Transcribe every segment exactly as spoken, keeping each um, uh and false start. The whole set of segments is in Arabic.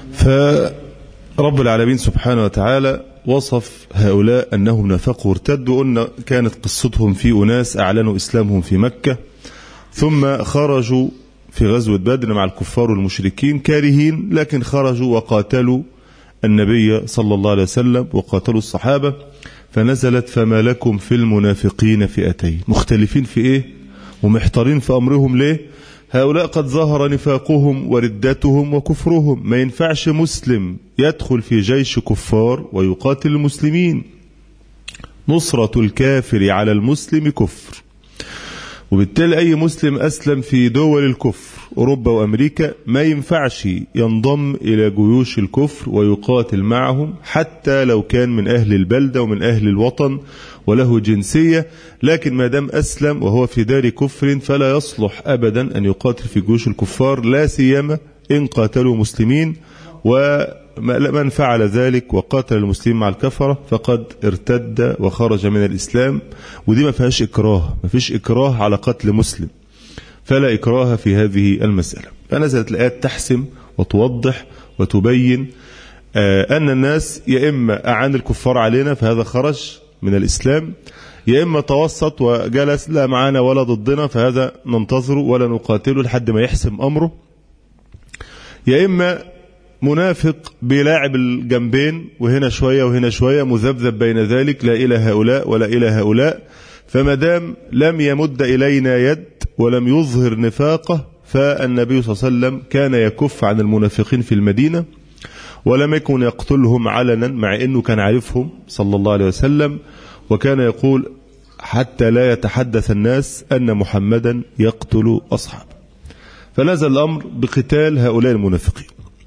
فرب العالمين سبحانه وتعالى وصف هؤلاء أنهم نافقوا وارتدوا. قلنا كانت قصتهم في أناس أعلنوا إسلامهم في مكة ثم خرجوا في غزوة بدر مع الكفار والمشركين كارهين، لكن خرجوا وقاتلوا النبي صلى الله عليه وسلم وقاتلوا الصحابة، فنزلت فما لكم في المنافقين فئتين. مختلفين في إيه ومحتارين في أمرهم ليه؟ هؤلاء قد ظهر نفاقهم وردتهم وكفرهم. ما ينفعش مسلم يدخل في جيش كفار ويقاتل المسلمين. نصرة الكافر على المسلم كفر، وبالتالي أي مسلم أسلم في دول الكفر أوروبا وأمريكا ما ينفعش ينضم إلى جيوش الكفر ويقاتل معهم، حتى لو كان من أهل البلدة ومن أهل الوطن وله جنسية، لكن ما دام أسلم وهو في دار كفر فلا يصلح أبدا أن يقاتل في جيوش الكفار، لا سيما إن قاتلوا مسلمين. ومن فعل ذلك وقاتل المسلمين مع الكفرة فقد ارتد وخرج من الإسلام، ودي ما فيهاش إكراه، ما فيش إكراه على قتل مسلم، فلا إكراه في هذه المسألة. فنزلت الآيات تحسم وتوضح وتبين أن الناس يا إما أعان الكفار علينا فهذا خرج من الإسلام، يا إما توسط وجلس لا معنا ولا ضدنا فهذا ننتظره ولا نقاتله لحد ما يحسم أمره، يا إما منافق بيلاعب الجنبين وهنا شوية وهنا شوية مذبذب بين ذلك لا إلى هؤلاء ولا إلى هؤلاء. فمدام لم يمد إلينا يد ولم يظهر نفاقه فالنبي صلى الله عليه وسلم كان يكف عن المنافقين في المدينة ولم يكن يقتلهم علنا، مع أنه كان عارفهم صلى الله عليه وسلم، وكان يقول حتى لا يتحدث الناس أن محمدا يقتل أصحابه. فنزل الأمر بقتال هؤلاء المنافقين.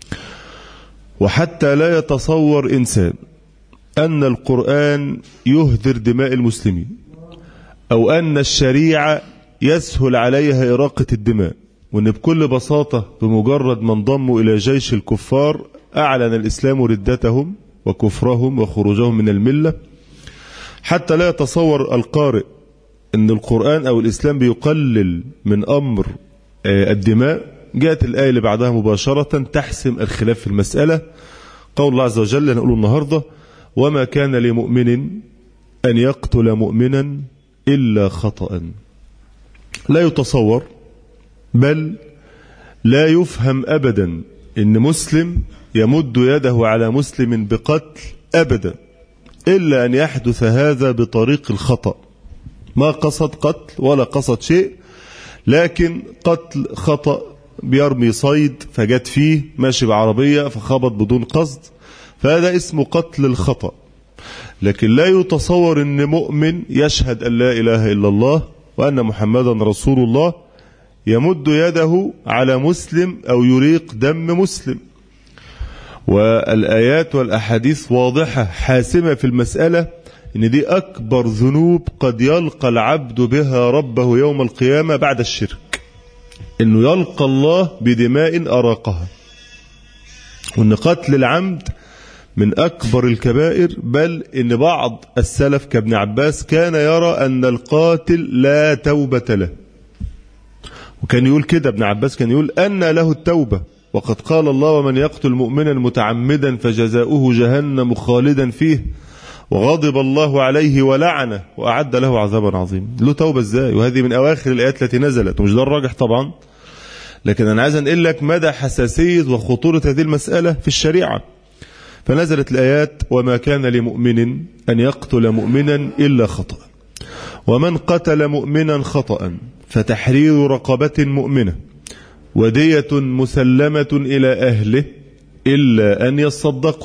وحتى لا يتصور إنسان أن القرآن يهدر دماء المسلمين أو أن الشريعة يسهل عليها إراقة الدماء، وأن بكل بساطة بمجرد ما انضموا إلى جيش الكفار أعلن الإسلام ردتهم وكفرهم وخروجهم من الملة. حتى لا يتصور القارئ أن القرآن أو الإسلام بيقلل من أمر الدماء. جاءت الآية اللي بعدها مباشرة تحسم الخلاف في المسألة، قول الله عز وجل نقول النهاردة: وما كان لمؤمن أن يقتل مؤمنا إلا خطأ. لا يتصور بل لا يفهم أبدا إن مسلم يمد يده على مسلم بقتل أبدا، إلا أن يحدث هذا بطريق الخطأ، ما قصد قتل ولا قصد شيء، لكن قتل خطأ، بيرمي صيد فجت فيه، ماشي بعربية فخبط بدون قصد، فهذا اسمه قتل الخطأ. لكن لا يتصور أن مؤمن يشهد أن لا إله إلا الله وأن محمدا رسول الله يمد يده على مسلم أو يريق دم مسلم. والآيات والأحاديث واضحة حاسمة في المسألة، إن دي أكبر ذنوب قد يلقى العبد بها ربه يوم القيامة بعد الشرك، إنه يلقى الله بدماء أراقها. وإن قتل العمد من أكبر الكبائر، بل إن بعض السلف كابن عباس كان يرى أن القاتل لا توبة له، وكان يقول كده ابن عباس، كان يقول أن له التوبة، وقد قال الله: ومن يقتل مؤمنا متعمدا فجزاؤه جهنم خالدا فيه وغضب الله عليه ولعنه وأعد له عذابا عظيما. له توبة ازاي؟ وهذه من أواخر الآيات التي نزلت، ومش ده الراجح طبعا، لكن أنا عايز أنقل لك مدى حساسية وخطورة هذه المسألة في الشريعة. فنزلت الآيات: وما كان لمؤمن أن يقتل مؤمنا إلا خطأ، ومن قتل مؤمنا خطأ فتحرير رقبة مؤمنة ودية مسلمة إلى أهله إلا أن يصدقوا،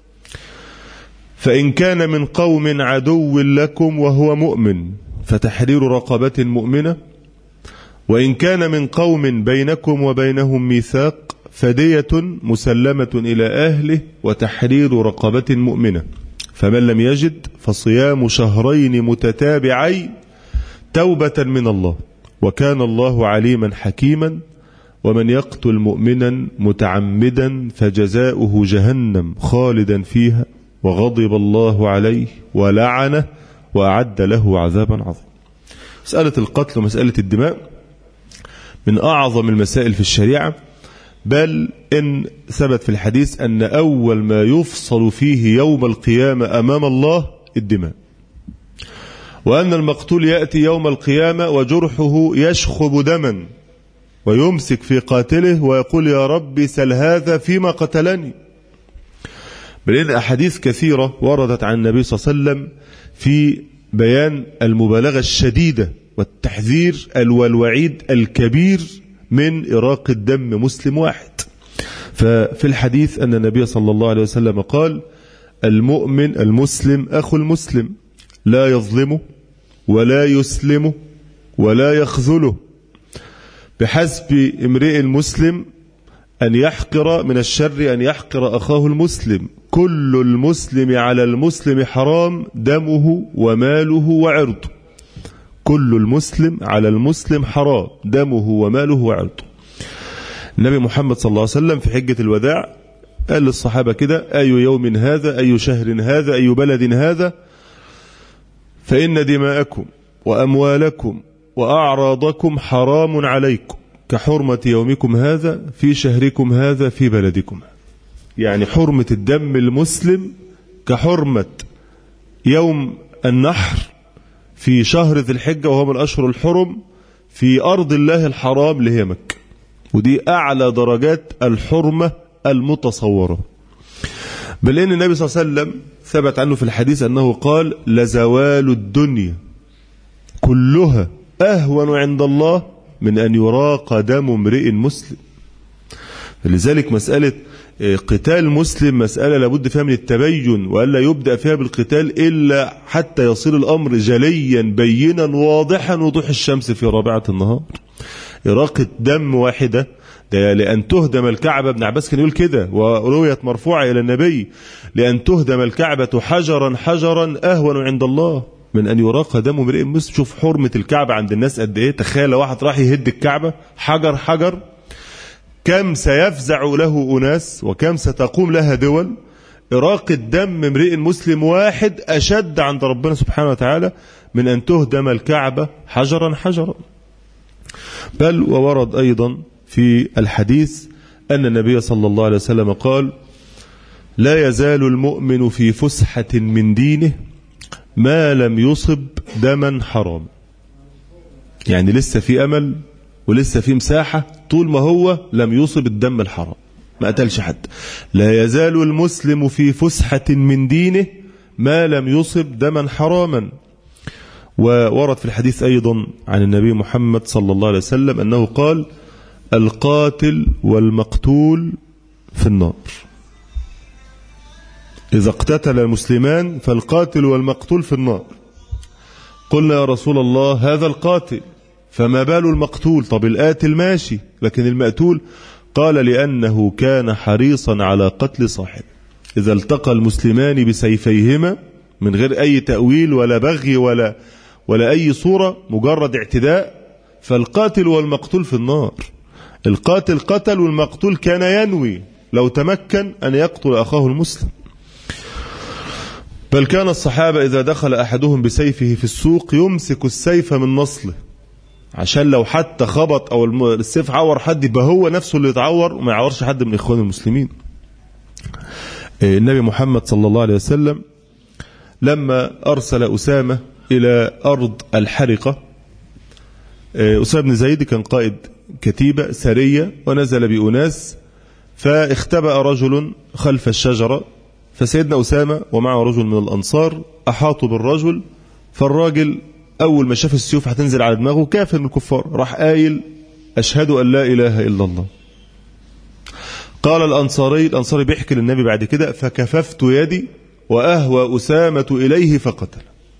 فإن كان من قوم عدو لكم وهو مؤمن فتحرير رقبة مؤمنة، وإن كان من قوم بينكم وبينهم ميثاق فدية مسلمة إلى أهله وتحرير رقبة مؤمنة، فمن لم يجد فصيام شهرين متتابعين توبة من الله وكان الله عليما حكيما. ومن يقتل مؤمنا متعمدا فجزاؤه جهنم خالدا فيها وغضب الله عليه ولعنه وأعد له عذابا عظيما. مسألة القتل ومسألة الدماء من أعظم المسائل في الشريعة، بل إن ثبت في الحديث أن أول ما يفصل فيه يوم القيامة أمام الله الدماء، وأن المقتول يأتي يوم القيامة وجرحه يشخب دما ويمسك في قاتله ويقول يا ربي سل هذا فيما قتلني. بل إن أحاديث كثيرة وردت عن النبي صلى الله عليه وسلم في بيان المبالغة الشديدة والتحذير والوعيد الكبير من إراق الدم مسلم واحد. ففي الحديث أن النبي صلى الله عليه وسلم قال المؤمن المسلم أخو المسلم لا يظلمه ولا يسلمه ولا يخذله، بحسب امرئ المسلم أن يحقر من الشر أن يحقر أخاه المسلم، كل المسلم على المسلم حرام دمه وماله وعرضه، كل المسلم على المسلم حرام دمه وماله وعرضه. النبي محمد صلى الله عليه وسلم في حجة الوداع قال للصحابة كده أي يوم هذا أي شهر هذا أي بلد هذا، فإن دماءكم وأموالكم وأعراضكم حرام عليكم كحرمة يومكم هذا في شهركم هذا في بلدكم. يعني حرمة الدم المسلم كحرمة يوم النحر في شهر ذي الحجة وهو من الأشهر الحرم في أرض الله الحرام اللي هي مكة، ودي أعلى درجات الحرمة المتصورة. بل إن النبي صلى الله عليه وسلم ثبت عنه في الحديث أنه قال لزوال الدنيا كلها أهون عند الله من أن يراق دم امرئ مسلم. لذلك مسألة قتال مسلم مسألة لابد فيها من التبين، وألا يبدأ فيها بالقتال إلا حتى يصير الأمر جليا بينا واضحا وضوح الشمس في رابعة النهار. إراقة دم واحدة ده لأن تهدم الكعبة، ابن عباس كان يقول كده ورؤيت مرفوعة إلى النبي لأن تهدم الكعبة حجرا حجرا أهون عند الله من أن يراق دم امرئ مسلم. شوف حرمة الكعبة عند الناس قد إيه، تخيل واحد راح يهد الكعبة حجر حجر كم سيفزع له أناس وكم ستقوم لها دول. إراقة دم امرئ مسلم واحد أشد عند ربنا سبحانه وتعالى من أن تهدم الكعبة حجرا حجرا. بل وورد أيضا في الحديث أن النبي صلى الله عليه وسلم قال لا يزال المؤمن في فسحة من دينه ما لم يصب دما حرام. يعني لسه في أمل ولسه في مساحة طول ما هو لم يصب الدم الحرام، ما قتلش حد. لا يزال المسلم في فسحة من دينه ما لم يصب دما حراما. وورد في الحديث أيضا عن النبي محمد صلى الله عليه وسلم أنه قال القاتل والمقتول في النار. إذا اقتتل المسلمان فالقاتل والمقتول في النار. قلنا يا رسول الله هذا القاتل فما بال المقتول؟ طب القاتل ماشي لكن المقتول؟ قال لأنه كان حريصا على قتل صاحبه. إذا التقى المسلمان بسيفيهما من غير أي تأويل ولا بغي ولا ولا أي صورة، مجرد اعتداء، فالقاتل والمقتول في النار. القاتل قتل والمقتول كان ينوي لو تمكن أن يقتل أخاه المسلم. بل كان الصحابة إذا دخل أحدهم بسيفه في السوق يمسك السيف من نصله عشان لو حتى خبط أو السيف عور حد يبقى هو نفسه اللي يتعور وما يعورش حد من إخوان المسلمين. النبي محمد صلى الله عليه وسلم لما أرسل أسامة إلى أرض الحرقة، أسامة بن زيد كان قائد كتيبة سرية ونزل بأناس، فاختبأ رجل خلف الشجرة، فسيدنا أسامة ومعه رجل من الأنصار أحاطوا بالرجل، فالراجل أول ما شاف السيوف هتنزل على دماغه كافر من الكفار راح قايل أشهد أن لا إله إلا الله. قال الأنصاري الأنصاري بيحكي للنبي بعد كده فكففت يدي وأهوى أسامة إليه فقتل،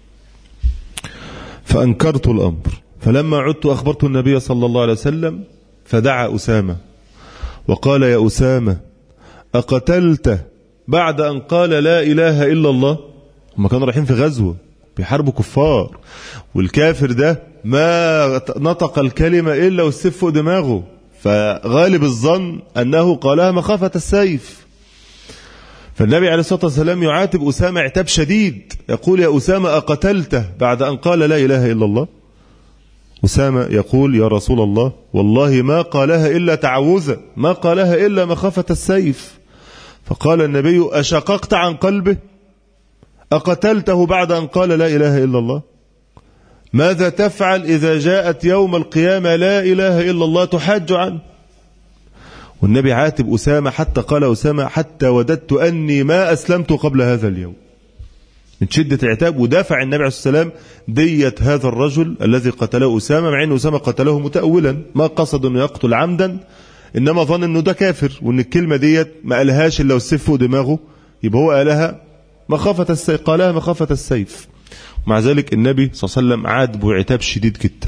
فأنكرت الأمر، فلما عدت أخبرت النبي صلى الله عليه وسلم فدعا أسامة وقال يا أسامة أقتلته بعد أن قال لا إله إلا الله؟ هم كانوا رايحين في غزوة بيحاربوا كفار، والكافر ده ما نطق الكلمة إلا والسيف فوق دماغه، فغالب الظن أنه قالها مخافة السيف. فالنبي عليه الصلاة والسلام يعاتب أسامة عتاب شديد، يقول يا أسامة أقتلته بعد أن قال لا إله إلا الله؟ أسامة يقول يا رسول الله والله ما قالها إلا تعوذا، ما قالها إلا مخافة السيف. فقال النبي أشققت عن قلبه؟ أقتلته بعد أن قال لا إله إلا الله؟ ماذا تفعل إذا جاءت يوم القيامة لا إله إلا الله تحاج عنه؟ والنبي عاتب أسامة حتى قال أسامة حتى وددت أني ما أسلمت قبل هذا اليوم، من شدة العتاب. ودافع النبي عليه الصلاة والسلام دية هذا الرجل الذي قتله أسامة، مع أن أسامة قتله متأولا، ما قصد أنه يقتل عمدا، إنما ظن أنه ده كافر، وأن الكلمة ديت ما قالهاش إلا والسيف فوق دماغه، يبقى هو قالها مخافة السيف، قالها مخافة السيف. ومع ذلك النبي صلى الله عليه وسلم عاتبه عتاب شديد جدا.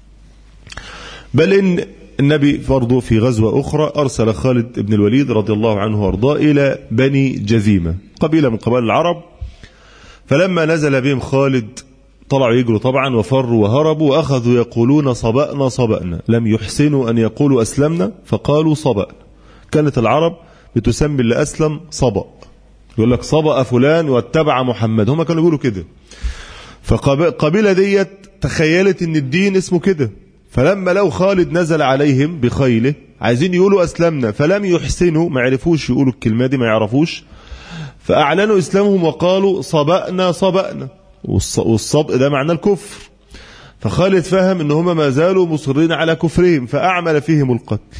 بل إن النبي برضه في غزوة أخرى أرسل خالد بن الوليد رضي الله عنه وارضاه إلى بني جذيمة، قبيلة من قبائل العرب. فلما نزل بهم خالد طلعوا يجروا طبعا وفروا وهربوا، وأخذوا يقولون صبأنا صبأنا، لم يحسنوا أن يقولوا أسلمنا فقالوا صبأنا. كانت العرب بتسمي اللي أسلم صبأ، يقول لك صبأ فلان واتبع محمد، هم كانوا يقولوا كده. فقبيلة ديت تخيلت ان الدين اسمه كده، فلما لو خالد نزل عليهم بخيله عايزين يقولوا أسلمنا فلم يحسنوا، ما عرفوش يقولوا الكلمة دي، ما يعرفوش، فأعلنوا إسلامهم وقالوا صبأنا صبأنا، والصبء ده معنى الكفر. فخالد فهم ان هم ما زالوا مصرين على كفرهم فأعمل فيهم القتل.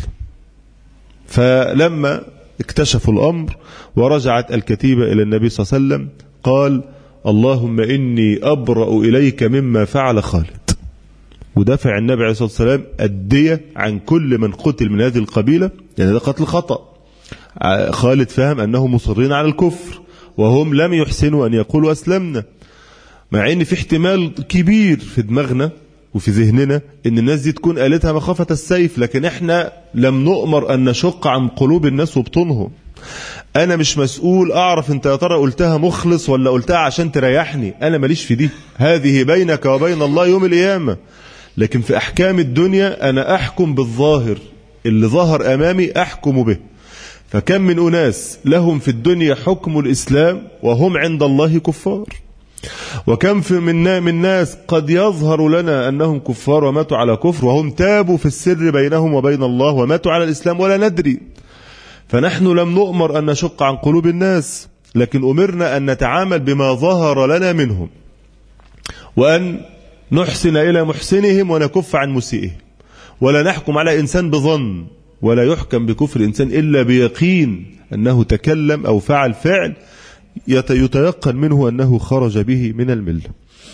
فلما اكتشفوا الأمر ورجعت الكتيبة إلى النبي صلى الله عليه وسلم قال اللهم إني أبرأ إليك مما فعل خالد، ودافع النبي عليه الصلاة والسلام الدية عن كل من قتل من هذه القبيلة، يعني ده قتل خطأ. خالد فهم أنهم مصرين على الكفر وهم لم يحسنوا أن يقولوا أسلمنا، مع أن في احتمال كبير في دماغنا وفي ذهننا أن الناس دي تكون قالتها مخافة السيف، لكن احنا لم نؤمر أن نشق عن قلوب الناس وبطونهم. أنا مش مسؤول أعرف أنت يا ترى قلتها مخلص ولا قلتها عشان تريحني، أنا ماليش في دي، هذه بينك وبين الله يوم القيامة. لكن في أحكام الدنيا أنا أحكم بالظاهر، اللي ظهر أمامي أحكم به. فكم من أناس لهم في الدنيا حكم الإسلام وهم عند الله كفار، وكم في من من ناس قد يظهر لنا أنهم كفار وماتوا على كفر وهم تابوا في السر بينهم وبين الله وماتوا على الإسلام ولا ندري. فنحن لم نؤمر أن نشق عن قلوب الناس، لكن أمرنا أن نتعامل بما ظهر لنا منهم، وأن نحسن إلى محسنهم ونكف عن مسيئهم، ولا نحكم على إنسان بظن، ولا يحكم بكفر الإنسان إلا بيقين أنه تكلم أو فعل فعل يتيقن منه أنه خرج به من الملة.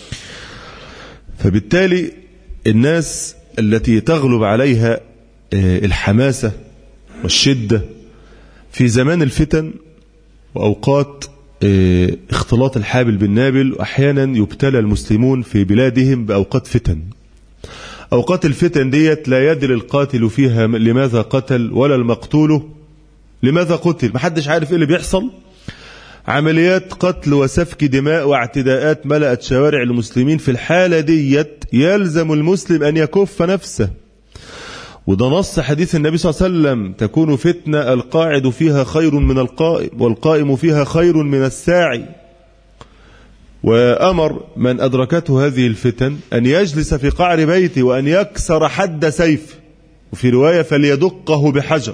فبالتالي الناس التي تغلب عليها الحماسة والشدة في زمان الفتن وأوقات اختلاط الحابل بالنابل، وأحيانا يبتلى المسلمون في بلادهم بأوقات فتن. أوقات الفتن ديت لا يدري القاتل فيها لماذا قتل ولا المقتول لماذا قتل، محدش عارف ايه اللي بيحصل. عمليات قتل وسفك دماء واعتداءات ملأت شوارع المسلمين. في الحالة ديت يلزم المسلم أن يكف نفسه، وده نص حديث النبي صلى الله عليه وسلم تكون فتنة القاعد فيها خير من القائم والقائم فيها خير من الساعي. وأمر من أدركته هذه الفتن أن يجلس في قعر بيته وأن يكسر حد سيفه، وفي رواية فليدقه بحجر،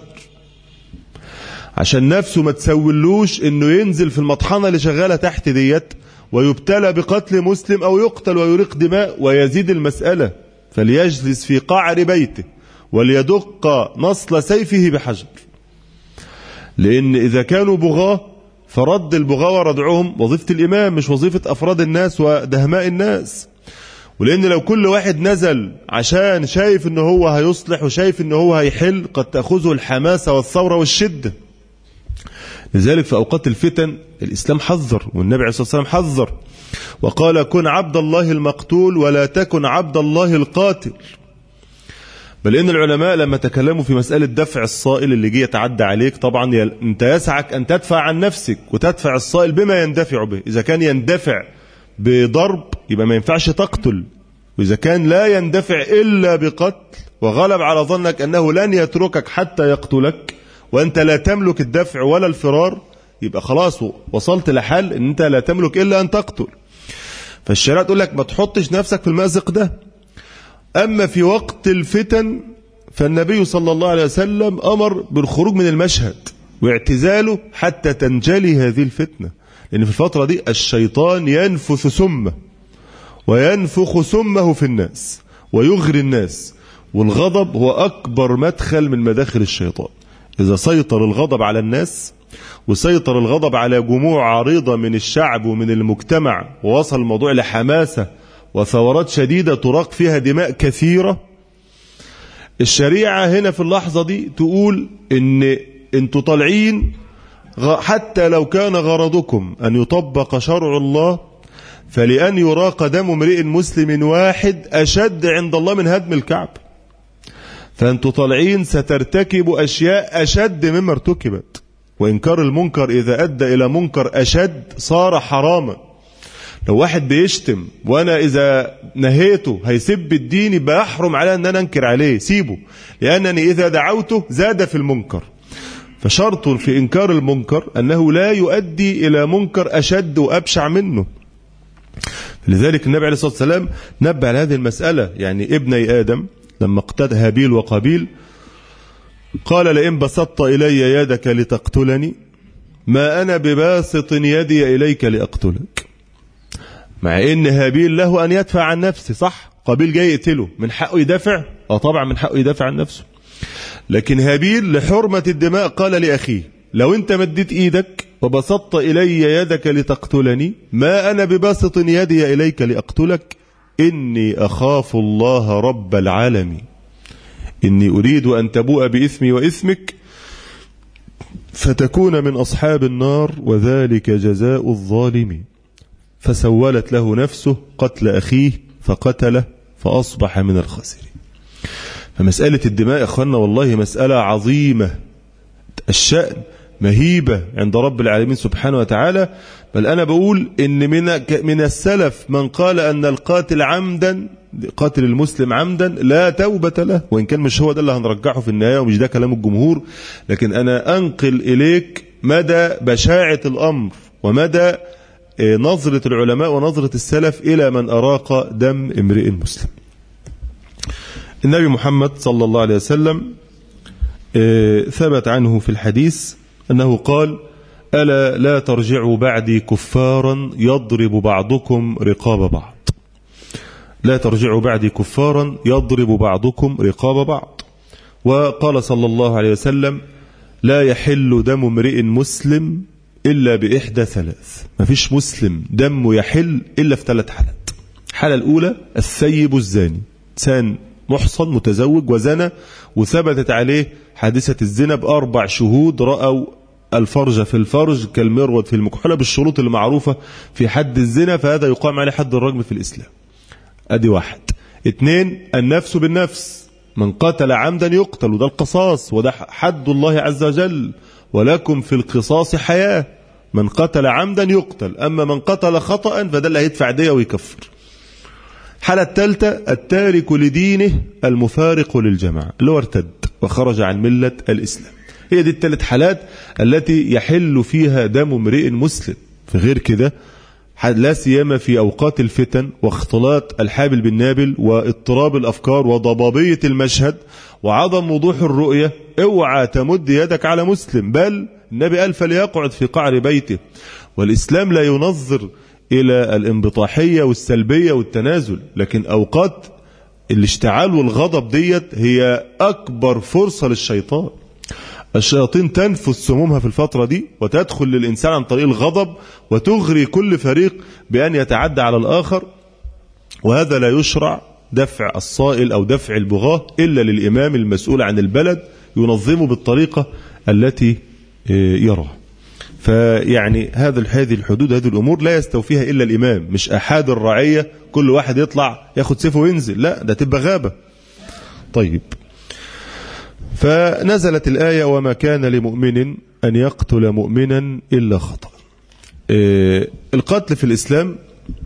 عشان نفسه ما تسولوش انه ينزل في المطحنة اللي شغالة تحت ديت ويبتلى بقتل مسلم او يقتل ويريق دماء ويزيد المسألة. فليجلس في قعر بيته وليدق نصل سيفه بحجر، لان اذا كانوا بغاة فرد البغاة وردعهم وظيفة الامام مش وظيفة افراد الناس ودهماء الناس. ولان لو كل واحد نزل عشان شايف انه هو هيصلح وشايف انه هو هيحل قد تأخذه الحماسة والثورة والشدة. لذلك في أوقات الفتن الإسلام حذر، والنبي عليه الصلاة والسلام حذر وقال كن عبد الله المقتول ولا تكن عبد الله القاتل. بل إن العلماء لما تكلموا في مسألة دفع الصائل اللي جه يتعدى عليك، طبعا أنت يسعك أن تدفع عن نفسك وتدفع الصائل بما يندفع به. إذا كان يندفع بضرب يبقى ما ينفعش تقتل، وإذا كان لا يندفع إلا بقتل وغلب على ظنك أنه لن يتركك حتى يقتلك وأنت لا تملك الدفع ولا الفرار، يبقى خلاص وصلت لحل أن أنت لا تملك إلا أن تقتل. فالشريعة تقول لك ما تحطش نفسك في المأزق ده. أما في وقت الفتن فالنبي صلى الله عليه وسلم أمر بالخروج من المشهد واعتزاله حتى تنجلي هذه الفتنة، لأن في الفترة دي الشيطان ينفث سمه وينفخ سمه في الناس ويغري الناس، والغضب هو أكبر مدخل من مداخل الشيطان. إذا سيطر الغضب على الناس وسيطر الغضب على جموع عريضة من الشعب ومن المجتمع ووصل الموضوع لحماسة وثورات شديدة تراق فيها دماء كثيرة، الشريعة هنا في اللحظة دي تقول إن انتوا طالعين حتى لو كان غرضكم أن يطبق شرع الله فلأن يراق دم امرئ مسلم واحد أشد عند الله من هدم الكعب. فأنتوا طالعين سترتكبوا أشياء أشد مما ارتكبت، وإنكار المنكر إذا أدى إلى منكر أشد صار حراما. لو واحد بيشتم وأنا إذا نهيته هيسب الدين يبقى يحرم على أن أنا أنكر عليه، سيبه، لأنني إذا دعوته زاد في المنكر. فشرط في إنكار المنكر أنه لا يؤدي إلى منكر أشد وأبشع منه. لذلك النبي عليه الصلاة والسلام نبه على هذه المسألة. يعني ابني آدم لما اقتتل هابيل وقابيل قال لئن بسطت إلي يدك لتقتلني ما أنا بباسط يدي إليك لأقتلك. مع إن هابيل له أن يدفع عن نفسه، صح؟ قابيل جاي يقتله، من حقه يدافع؟ اه طبعا من حقه يدافع عن نفسه. لكن هابيل لحرمة الدماء قال لأخيه لو أنت مديت إيدك وبسطت إلي يدك لتقتلني ما أنا بباسط يدي إليك لأقتلك إني أخاف الله رب العالمين إني أريد أن تبوء بإثمي وإثمك فتكون من أصحاب النار وذلك جزاء الظالمين. فسولت له نفسه قتل أخيه فقتله فأصبح من الخاسرين. فمسألة الدماء يا أخوانا والله مسألة عظيمة الشأن، مهيبة عند رب العالمين سبحانه وتعالى. بل أنا بقول إن من من السلف من قال أن القاتل عمدا قاتل المسلم عمدا لا توبة له، وإن كان مش هو ده اللي هنرجعه في النهاية ومش ده كلام الجمهور، لكن أنا أنقل إليك مدى بشاعة الأمر ومدى نظرة العلماء ونظرة السلف إلى من أراق دم امرئ مسلم. النبي محمد صلى الله عليه وسلم ثبت عنه في الحديث أنه قال ألا لا ترجعوا بعدي كفارا يضرب بعضكم رقاب بعض. لا ترجعوا بعدي كفارا يضرب بعضكم رقاب بعض. وقال صلى الله عليه وسلم لا يحل دم امرئ مسلم إلا بإحدى ثلاث. ما فيش مسلم دمه يحل إلا في ثلاث حالات. الحالة الأولى الثيب الزاني، إنسان محصن متزوج وزنى وثبتت عليه حادثة الزنا بأربع شهود رأوا الفرج في الفرج كالمرود في المكحلة بالشروط المعروفة في حد الزنا، فهذا يقام عليه حد الرجم في الإسلام. أدي واحد. اثنين النفس بالنفس، من قتل عمدا يقتل، وده القصاص وده حد الله عز وجل ولكم في القصاص حياة، من قتل عمدا يقتل، أما من قتل خطأ فده اللي هيدفع دية ويكفر. الحالة الثالثة التارك لدينه المفارق للجماعة اللي هو ارتد وخرج عن ملة الإسلام. هي دي الثلاث حالات التي يحل فيها دم امرئ مسلم. في غير كده لا سيما في أوقات الفتن واختلاط الحابل بالنابل واضطراب الأفكار وضبابية المشهد وعدم وضوح الرؤية، اوعى تمد يدك على مسلم. بل النبي قال فليقعد في قعر بيته. والإسلام لا ينظر إلى الانبطاحية والسلبية والتنازل، لكن أوقات الاشتعال والغضب ديت هي أكبر فرصة للشيطان. الشياطين تنفذ سمومها في الفترة دي وتدخل للإنسان عن طريق الغضب وتغري كل فريق بأن يتعدى على الآخر، وهذا لا يشرع دفع الصائل أو دفع البغاة إلا للإمام المسؤول عن البلد ينظمه بالطريقة التي يراه. فيعني هذا هذه الحدود هذه الأمور لا يستوفيها إلا الإمام، مش أحد الرعية كل واحد يطلع ياخد سيفه وينزل، لا ده تبقى غابة. طيب، فنزلت الآية وما كان لمؤمن أن يقتل مؤمنا إلا خطأ. إيه القتل في الإسلام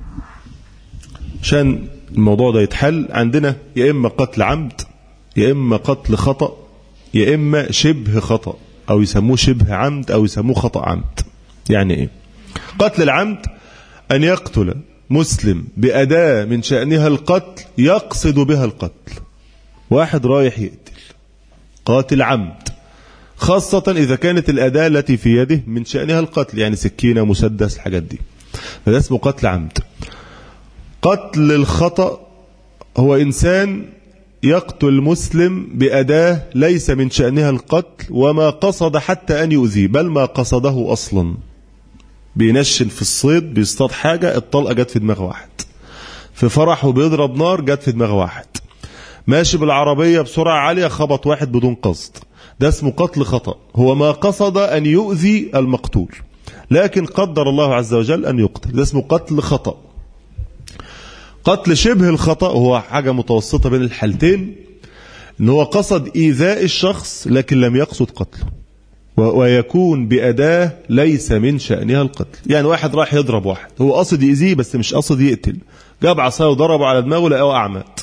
عشان الموضوع ده يتحل عندنا يا إما قتل عمد يا إما قتل خطأ يا إما شبه خطأ أو يسموه شبه عمد أو يسموه خطأ عمد. يعني إيه؟ قتل العمد أن يقتل مسلم بأداة من شأنها القتل يقصد بها القتل، واحد رايح يقتل قاتل عمد، خاصة إذا كانت الأداة التي في يده من شأنها القتل، يعني سكينة مسدس الحاجات دي، فده اسمه قتل عمد. قتل الخطأ هو إنسان يقتل مسلم بأداة ليس من شأنها القتل وما قصد حتى أن يؤذيه، بل ما قصده أصلا. بينشن في الصيد، بيصطاد حاجة، الطلقة جت في دماغ واحد، في فرحه بيضرب نار جت في دماغ واحد، ماشي بالعربية بسرعة عالية خبط واحد بدون قصد، ده اسمه قتل خطأ. هو ما قصد أن يؤذي المقتول لكن قدر الله عز وجل أن يقتل، ده اسمه قتل خطأ. قتل شبه الخطأ هو حاجة متوسطة بين الحالتين، ان هو قصد إيذاء الشخص لكن لم يقصد قتله، ويكون بأداة ليس من شأنها القتل. يعني واحد راح يضرب واحد، هو قصد يأذيه بس مش قصد يقتل، جاب عصايه وضربه على دماغه لقاه أعمت.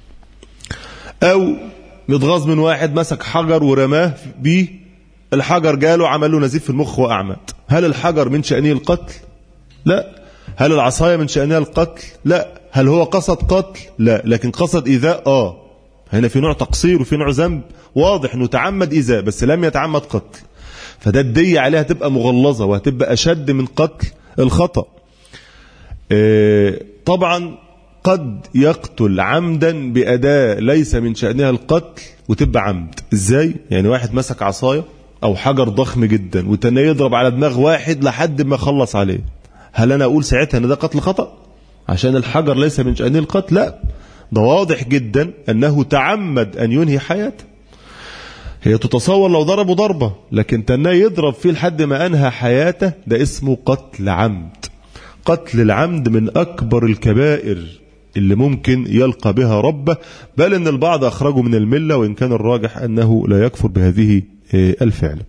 أو متغاظ من واحد مسك حجر ورماه بيه، الحجر جاله عمل له نزيف في المخ وأعمت. هل الحجر من شأنه القتل؟ لا. هل العصاية من شأنها القتل؟ لا. هل هو قصد قتل؟ لا. لكن قصد إيذاء؟ آه. هنا في نوع تقصير وفي نوع ذنب واضح انه تعمد إيذاء بس لم يتعمد قتل، فده الدية عليها تبقى مغلظة وهتبقى أشد من قتل الخطأ. اه طبعا قد يقتل عمدا بأداة ليس من شأنها القتل وتبقى عمد. ازاي؟ يعني واحد مسك عصاية أو حجر ضخم جدا وتنى يضرب على دماغ واحد لحد ما خلص عليه، هل أنا أقول ساعتها أن ده قتل خطأ عشان الحجر ليس من شأنه القتل؟ لا، ده واضح جدا أنه تعمد أن ينهي حياته. هي تتصور لو ضربه ضربة لكن تناه يضرب فيه لحد ما أنهى حياته، ده اسمه قتل عمد. قتل العمد من أكبر الكبائر اللي ممكن يلقى بها ربه، بل أن البعض أخرجه من الملة، وإن كان الراجح أنه لا يكفر بهذه الفعل.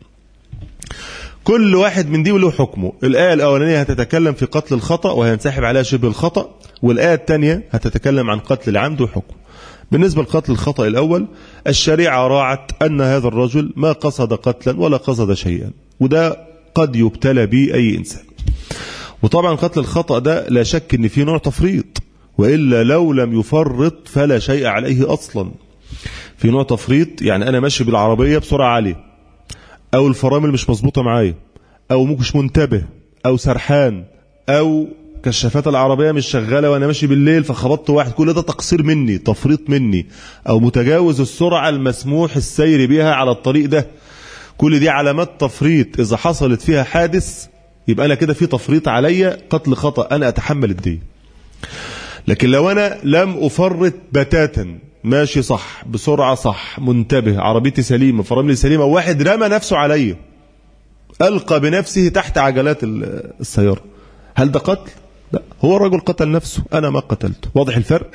كل واحد من دي وله حكمه. الآية الأولانية هتتكلم في قتل الخطأ وهينسحب عليها شبه الخطأ، والآية الثانية هتتكلم عن قتل العمد وحكمه. بالنسبة لقتل الخطأ الأول، الشريعة راعت أن هذا الرجل ما قصد قتلا ولا قصد شيئا، وده قد يبتلى به أي إنسان. وطبعا قتل الخطأ ده لا شك أن فيه نوع تفريط، وإلا لو لم يفرط فلا شيء عليه أصلا. في نوع تفريط، يعني أنا ماشي بالعربية بسرعة عالية، أو الفرامل مش مظبوطة معايا، أو مش منتبه، أو سرحان، أو كشافات العربية مش شغالة وأنا ماشي بالليل فخبطت واحد، كل ده تقصير مني، تفريط مني، أو متجاوز السرعة المسموح السير بها على الطريق ده. كل دي علامات تفريط، إذا حصلت فيها حادث يبقى أنا كده في تفريط عليا، قتل خطأ، أنا أتحمل الدين. لكن لو أنا لم أفرط بتاتا، ماشي صح، بسرعة صح، منتبه، عربيتي سليمة، فراملي سليمة، واحد رمى نفسه عليا، ألقى بنفسه تحت عجلات السيارة، هل ده قتل؟ لا، هو الرجل قتل نفسه، أنا ما قتلته. واضح الفرق؟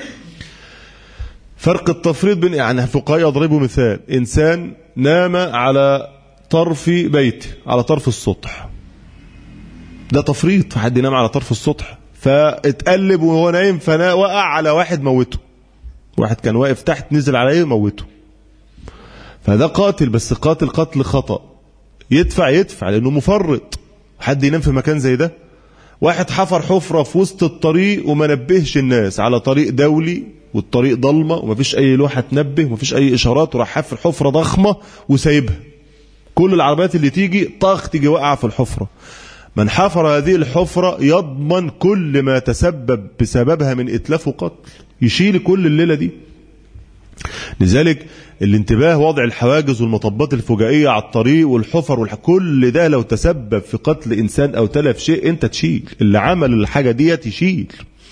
فرق التفريط بين، يعني الفقهاء يضربوا مثال، إنسان نام على طرف بيته، على طرف السطح، ده تفريط. حد ينام على طرف السطح فاتقلب وهو نايم فوقع على واحد موته، واحد كان واقف تحت نزل عليه موته، فده قاتل، بس قاتل قتل خطأ، يدفع يدفع لأنه مفرط. حد ينام في مكان زي ده؟ واحد حفر حفرة في وسط الطريق وما نبهش الناس، على طريق دولي والطريق ضلمة ومفيش أي لوحة تنبه ومفيش أي إشارات، وراح حفر حفرة ضخمة وسايبها، كل العربيات اللي تيجي طاق تيجي وقع في الحفرة. من حفر هذه الحفرة يضمن كل ما تسبب بسببها من إتلاف وقتل، يشيل كل الليلة دي. لذلك الانتباه، وضع الحواجز والمطبات الفجائية على الطريق والحفر والح... كل ده لو تسبب في قتل إنسان أو تلف شيء أنت تشيل، اللي عمل الحاجة ديت يشيل.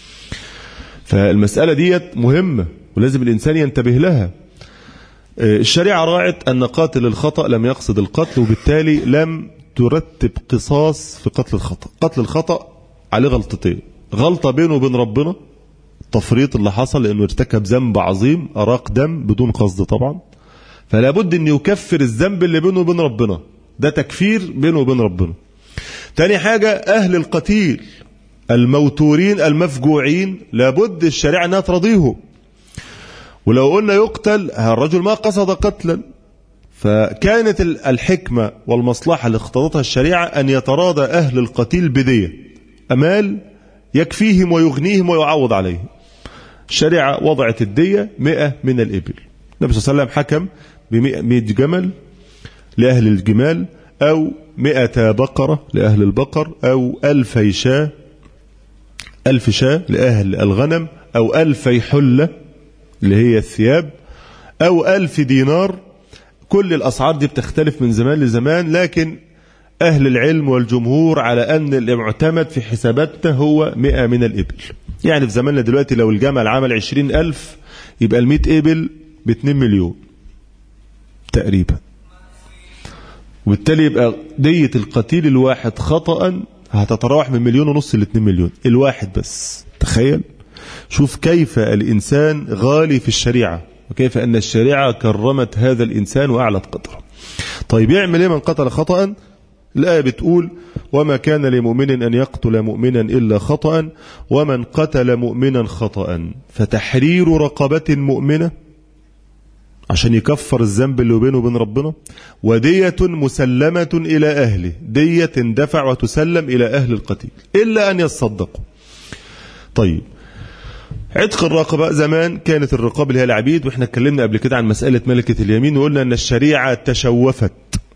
فالمسألة ديت مهمة ولازم الإنسان ينتبه لها. الشريعة راعت أن قاتل الخطأ لم يقصد القتل، وبالتالي لم ترتب قصاص في قتل الخطأ. قتل الخطأ عليه غلطتين، غلطة بينه وبين ربنا، التفريط اللي حصل لأنه ارتكب ذنب عظيم، أراق دم بدون قصد طبعا، فلا بد أن يكفر الذنب اللي بينه وبين ربنا، ده تكفير بينه وبين ربنا. تاني حاجة، أهل القتيل الموتورين المفجوعين لابد الشريعة أنها ترضيهم. ولو قلنا يقتل الرجل ما قصد قتلا، فكانت الحكمة والمصلحة اللي اقتضتها الشريعة أن يتراضى أهل القتيل بدية، أمال يكفيهم ويغنيهم ويعوض عليهم. الشريعة وضعت الدية مئة من الإبل. النبي صلى الله عليه وسلم حكم بمئة جمل لأهل الجمال، أو مئة بقرة لأهل البقر، أو ألفي شاة ألف شاة لأهل الغنم، أو ألفي حلة اللي هي الثياب، أو ألف دينار. كل الأسعار دي بتختلف من زمان لزمان، لكن أهل العلم والجمهور على أن المعتمد في حساباتنا هو مئة من الإبل. يعني في زماننا دلوقتي لو الجمل عمل عشرين ألف يبقى المئة إبل باتنين مليون تقريبا، وبالتالي يبقى دية القتيل الواحد خطأ هتتراوح من مليون ونص لاتنين مليون الواحد بس. تخيل، شوف كيف الإنسان غالي في الشريعة، وكيف أن الشريعة كرمت هذا الإنسان وأعلت قدره. طيب يعمل إيه من قتل خطأ؟ الآية بتقول: وما كان لمؤمن أن يقتل مؤمنا إلا خطأ، ومن قتل مؤمنا خطأ فتحرير رقبة مؤمنة عشان يكفر الذنب اللي بينه وبين ربنا، ودية مسلمة إلى أهله، دية تندفع وتسلم إلى أهل القتيل إلا أن يصدقوا. طيب عتق الرقبة، زمان كانت الرقاب اللي هي العبيد، واحنا اتكلمنا قبل كده عن مسألة ملكة اليمين، وقلنا أن الشريعة تشوفت